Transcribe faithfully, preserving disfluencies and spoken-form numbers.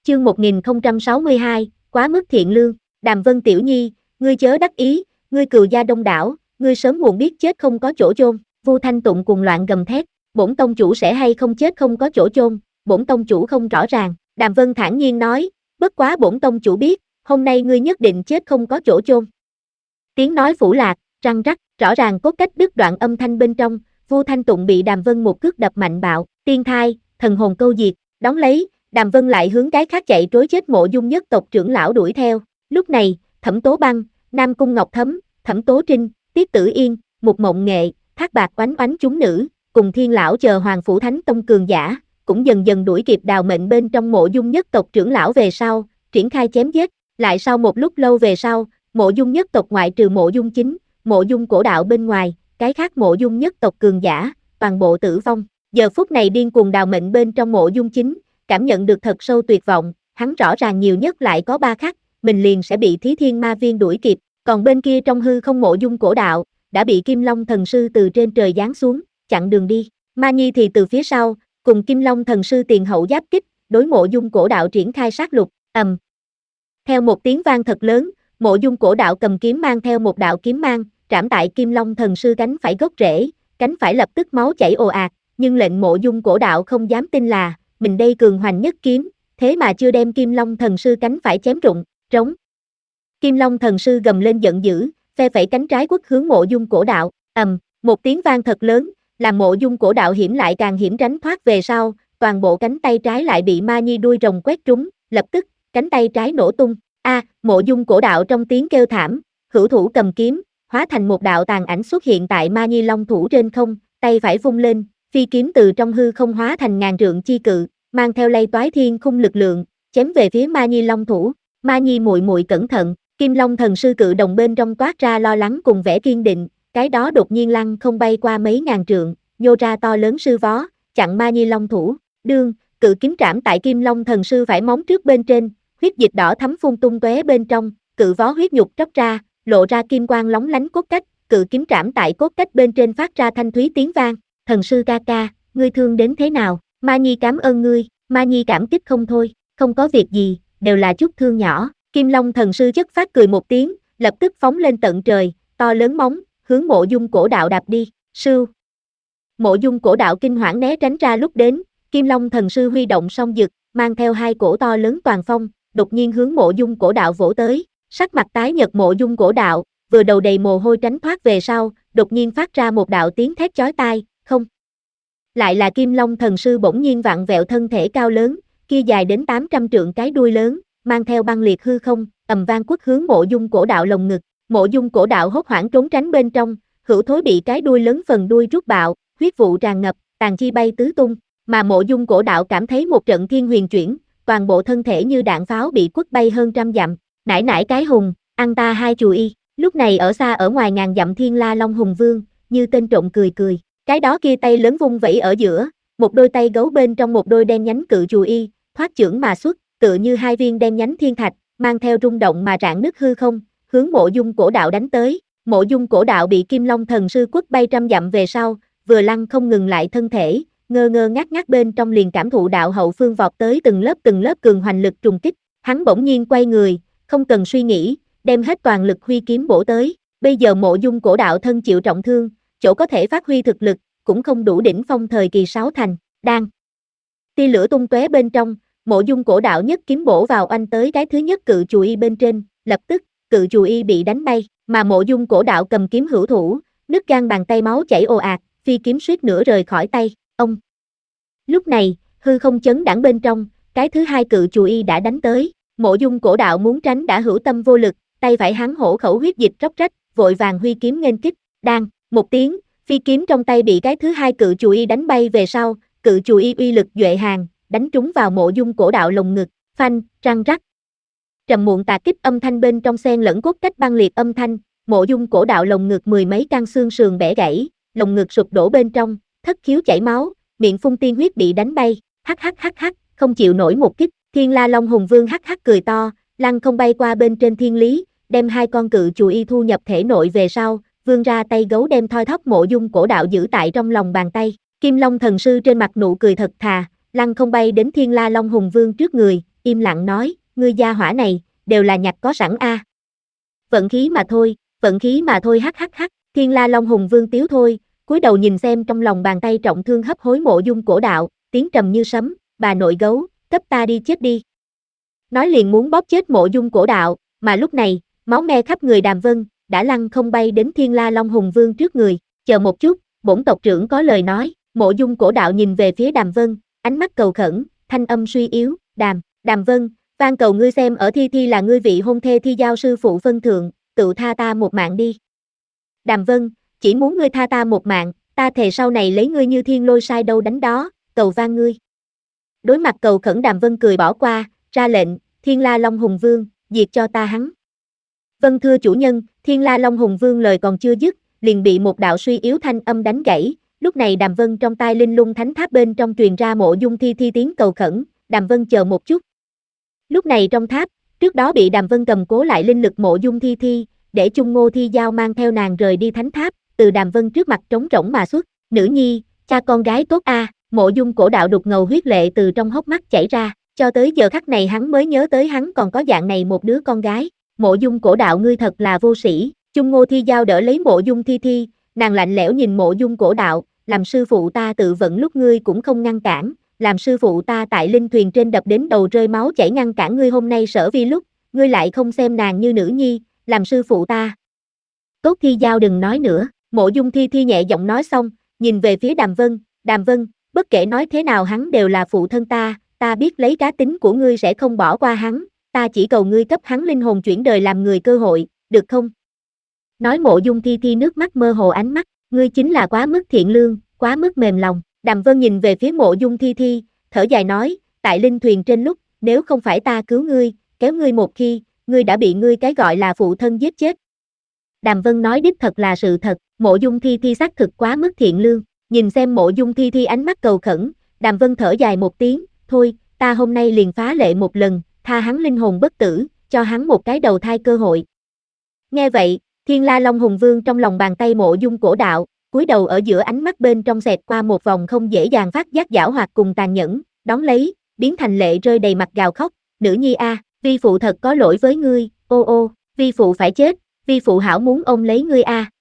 Chương một nghìn không trăm sáu mươi hai, quá mức thiện lương. Đàm Vân tiểu nhi, ngươi chớ đắc ý, ngươi cừu gia đông đảo, ngươi sớm muộn biết chết không có chỗ chôn. Vu Thanh Tụng cùng loạn gầm thét, bổn tông chủ sẽ hay không chết không có chỗ chôn, bổn tông chủ không rõ ràng. Đàm Vân thản nhiên nói, bất quá bổn tông chủ biết, hôm nay ngươi nhất định chết không có chỗ chôn. Tiếng nói phủ lạc, răng rắc, rõ ràng cốt cách đứt đoạn âm thanh bên trong, Vu Thanh Tụng bị Đàm Vân một cước đập mạnh bạo, tiên thai, thần hồn câu diệt, đón lấy, Đàm Vân lại hướng cái khác chạy trối chết Mộ Dung nhất tộc trưởng lão đuổi theo. Lúc này, Thẩm Tố Băng, Nam Cung Ngọc Thấm, Thẩm Tố Trinh, Tiết Tử Yên, Mục Mộng Nghệ, Thác Bạc Oánh Oánh chúng nữ, cùng Thiên lão chờ Hoàng phủ Thánh tông cường giả, cũng dần dần đuổi kịp Đào Mệnh bên trong Mộ Dung nhất tộc trưởng lão về sau, triển khai chém giết. Lại sau một lúc lâu về sau, Mộ Dung nhất tộc ngoại trừ Mộ Dung Chính, Mộ Dung Cổ Đạo bên ngoài, cái khác Mộ Dung nhất tộc cường giả, toàn bộ tử vong. Giờ phút này điên cuồng Đào Mệnh bên trong Mộ Dung Chính, cảm nhận được thật sâu tuyệt vọng, hắn rõ ràng nhiều nhất lại có ba khắc, mình liền sẽ bị Thí Thiên Ma Viên đuổi kịp, còn bên kia trong hư không Mộ Dung Cổ Đạo, đã bị Kim Long thần sư từ trên trời giáng xuống, chặn đường đi. Ma Nhi thì từ phía sau, cùng Kim Long thần sư tiền hậu giáp kích, đối Mộ Dung Cổ Đạo triển khai sát lục, ầm. Theo một tiếng vang thật lớn, Mộ Dung Cổ Đạo cầm kiếm mang theo một đạo kiếm mang, trảm tại Kim Long thần sư cánh phải gốc rễ, cánh phải lập tức máu chảy ồ ạt, nhưng lệnh Mộ Dung Cổ Đạo không dám tin là, mình đây cường hoành nhất kiếm, thế mà chưa đem Kim Long thần sư cánh phải chém rụng, trống. Kim Long thần sư gầm lên giận dữ, phe phẩy cánh trái quất hướng Mộ Dung Cổ Đạo, ầm, một tiếng vang thật lớn, làm Mộ Dung Cổ Đạo hiểm lại càng hiểm tránh thoát về sau, toàn bộ cánh tay trái lại bị Ma Nhi đuôi rồng quét trúng, lập tức, cánh tay trái nổ tung. A, à, Mộ Dung Cổ Đạo trong tiếng kêu thảm, hữu thủ cầm kiếm, hóa thành một đạo tàn ảnh xuất hiện tại Ma Nhi long thủ trên không, tay phải vung lên, phi kiếm từ trong hư không hóa thành ngàn trượng chi cự, mang theo lay toái thiên khung lực lượng, chém về phía Ma Nhi long thủ. Ma Nhi muội muội cẩn thận, Kim Long thần sư cự đồng bên trong toát ra lo lắng cùng vẻ kiên định, cái đó đột nhiên lăng không bay qua mấy ngàn trượng, nhô ra to lớn sư vó, chặn Ma Nhi long thủ. Đương, cự kiếm trảm tại Kim Long thần sư phải móng trước bên trên, huyết dịch đỏ thắm phun tung tóe bên trong, cự vó huyết nhục tróc ra, lộ ra kim quang lóng lánh cốt cách, cự kiếm trảm tại cốt cách bên trên phát ra thanh thúy tiếng vang. Thần sư ca ca, ngươi thương đến thế nào? Ma Nhi cảm ơn ngươi. Ma Nhi cảm kích không thôi, không có việc gì, đều là chút thương nhỏ. Kim Long thần sư chất phát cười một tiếng, lập tức phóng lên tận trời, to lớn móng, hướng Mộ Dung Cổ Đạo đạp đi. Sưu. Mộ Dung Cổ Đạo kinh hoảng né tránh ra lúc đến, Kim Long thần sư huy động song dực, mang theo hai cổ to lớn toàn phong, đột nhiên hướng Mộ Dung Cổ Đạo vỗ tới. Sắc mặt tái nhợt Mộ Dung Cổ Đạo, vừa đầu đầy mồ hôi tránh thoát về sau, đột nhiên phát ra một đạo tiếng thét chói tai, không. Lại là Kim Long thần sư bỗng nhiên vặn vẹo thân thể cao lớn, kia dài đến tám trăm trượng cái đuôi lớn, mang theo băng liệt hư không, ầm vang quất hướng Mộ Dung Cổ Đạo lồng ngực. Mộ Dung Cổ Đạo hốt hoảng trốn tránh bên trong, hữu thối bị cái đuôi lớn phần đuôi rút bạo, huyết vụ tràn ngập, tàn chi bay tứ tung, mà Mộ Dung Cổ Đạo cảm thấy một trận thiên huyền chuyển, toàn bộ thân thể như đạn pháo bị quất bay hơn trăm dặm. Nải nải cái hùng, ăn ta hai chù y. Lúc này ở xa ở ngoài ngàn dặm Thiên La Long Hùng Vương, như tên trộm cười cười, cái đó kia tay lớn vung vẩy ở giữa, một đôi tay gấu bên trong một đôi đen nhánh cự chù y, thoát chưởng mà xuất, tựa như hai viên đen nhánh thiên thạch, mang theo rung động mà rạn nứt hư không, hướng Mộ Dung Cổ Đạo đánh tới. Mộ Dung Cổ Đạo bị Kim Long thần sư quất bay trăm dặm về sau, vừa lăn không ngừng lại thân thể, ngơ ngơ ngác ngác bên trong liền cảm thụ đạo hậu phương vọt tới từng lớp từng lớp cường hoành lực trùng kích, hắn bỗng nhiên quay người, không cần suy nghĩ, đem hết toàn lực huy kiếm bổ tới. Bây giờ Mộ Dung Cổ Đạo thân chịu trọng thương, chỗ có thể phát huy thực lực, cũng không đủ đỉnh phong thời kỳ sáu thành. Đang tia lửa tung tóe bên trong, Mộ Dung Cổ Đạo nhất kiếm bổ vào oanh tới cái thứ nhất cự chù y bên trên, lập tức, cự chù y bị đánh bay, mà Mộ Dung Cổ Đạo cầm kiếm hữu thủ, nứt gan bàn tay máu chảy ồ ạt, phi kiếm suýt nữa rời khỏi tay. Ông. Lúc này, hư không chấn đãng bên trong, cái thứ hai cự chù y đã đánh tới. Mộ Dung Cổ Đạo muốn tránh đã hữu tâm vô lực, tay phải hắn hổ khẩu huyết dịch róc rách, vội vàng huy kiếm nghênh kích. Đang, một tiếng, phi kiếm trong tay bị cái thứ hai cự chù y đánh bay về sau, cự chù y uy lực duệ hàng, đánh trúng vào Mộ Dung Cổ Đạo lồng ngực, phanh, răng rắc. Trầm muộn tạc kích âm thanh bên trong xen lẫn cốt cách băng liệt âm thanh, Mộ Dung Cổ Đạo lồng ngực mười mấy căn xương sườn bẻ gãy, lồng ngực sụp đổ bên trong, thất khiếu chảy máu, miệng phun tiên huyết bị đánh bay, hắc hắc hắc hắc, không chịu nổi một kích. Thiên La Long Hùng Vương hắc hắc cười to, lăng không bay qua bên trên thiên lý, đem hai con cự chù y thu nhập thể nội về sau, vươn ra tay gấu đem thoi thóp Mộ Dung Cổ Đạo giữ tại trong lòng bàn tay. Kim Long thần sư trên mặt nụ cười thật thà, lăng không bay đến Thiên La Long Hùng Vương trước người, im lặng nói, ngươi gia hỏa này, đều là nhặt có sẵn a. Vận khí mà thôi, vận khí mà thôi hắc hắc hắc, Thiên La Long Hùng Vương tiếu thôi, cúi đầu nhìn xem trong lòng bàn tay trọng thương hấp hối Mộ Dung Cổ Đạo, tiếng trầm như sấm, bà nội gấu, cấp ta đi chết đi. Nói liền muốn bóp chết Mộ Dung Cổ Đạo, mà lúc này, máu me khắp người Đàm Vân, đã lăn không bay đến Thiên La Long Hùng Vương trước người, chờ một chút, bổn tộc trưởng có lời nói, Mộ Dung Cổ Đạo nhìn về phía Đàm Vân, ánh mắt cầu khẩn, thanh âm suy yếu, Đàm, Đàm Vân, van cầu ngươi xem ở Thi Thi là ngươi vị hôn thê Thi Giao sư phụ phân thượng, tự tha ta một mạng đi. Đàm Vân, chỉ muốn ngươi tha ta một mạng, ta thề sau này lấy ngươi như thiên lôi sai đâu đánh đó, cầu van ngươi. Đối mặt cầu khẩn Đàm Vân cười bỏ qua, ra lệnh, Thiên La Long Hùng Vương, diệt cho ta hắn. Vâng thưa chủ nhân, Thiên La Long Hùng Vương lời còn chưa dứt, liền bị một đạo suy yếu thanh âm đánh gãy, lúc này Đàm Vân trong tai linh lung thánh tháp bên trong truyền ra Mộ Dung Thi Thi tiếng cầu khẩn, Đàm Vân chờ một chút. Lúc này trong tháp, trước đó bị Đàm Vân cầm cố lại linh lực Mộ Dung Thi Thi, để Chung Ngô Thi Giao mang theo nàng rời đi thánh tháp, từ Đàm Vân trước mặt trống rỗng mà xuất, nữ nhi, cha con gái tốt a, Mộ Dung Cổ Đạo đục ngầu huyết lệ từ trong hốc mắt chảy ra, cho tới giờ khắc này hắn mới nhớ tới hắn còn có dạng này một đứa con gái, Mộ Dung Cổ Đạo ngươi thật là vô sĩ, Chung Ngô Thi Giao đỡ lấy Mộ Dung Thi Thi, nàng lạnh lẽo nhìn Mộ Dung Cổ Đạo, làm sư phụ ta tự vận lúc ngươi cũng không ngăn cản, làm sư phụ ta tại linh thuyền trên đập đến đầu rơi máu chảy ngăn cản ngươi hôm nay sở vi lúc, ngươi lại không xem nàng như nữ nhi, làm sư phụ ta. Tốt Thi Giao đừng nói nữa, Mộ Dung Thi Thi nhẹ giọng nói xong, nhìn về phía Đàm Vân, Đàm Vân, bất kể nói thế nào hắn đều là phụ thân ta, ta biết lấy cá tính của ngươi sẽ không bỏ qua hắn, ta chỉ cầu ngươi cấp hắn linh hồn chuyển đời làm người cơ hội, được không? Nói Mộ Dung Thi Thi nước mắt mơ hồ ánh mắt, ngươi chính là quá mức thiện lương, quá mức mềm lòng. Đàm Vân nhìn về phía Mộ Dung Thi Thi, thở dài nói, tại linh thuyền trên lúc, nếu không phải ta cứu ngươi, kéo ngươi một khi, ngươi đã bị ngươi cái gọi là phụ thân giết chết. Đàm Vân nói đích thật là sự thật, Mộ Dung Thi Thi xác thực quá mức thiện lương, nhìn xem Mộ Dung Thi Thi ánh mắt cầu khẩn, Đàm Vân thở dài một tiếng, thôi, ta hôm nay liền phá lệ một lần, tha hắn linh hồn bất tử, cho hắn một cái đầu thai cơ hội. Nghe vậy, Thiên La Long Hùng Vương trong lòng bàn tay Mộ Dung Cổ Đạo, cúi đầu ở giữa ánh mắt bên trong xẹt qua một vòng không dễ dàng phát giác giảo hoạt cùng tàn nhẫn, đón lấy, biến thành lệ rơi đầy mặt gào khóc, nữ nhi a, vi phụ thật có lỗi với ngươi, ô ô, vi phụ phải chết, vi phụ hảo muốn ôm lấy ngươi a.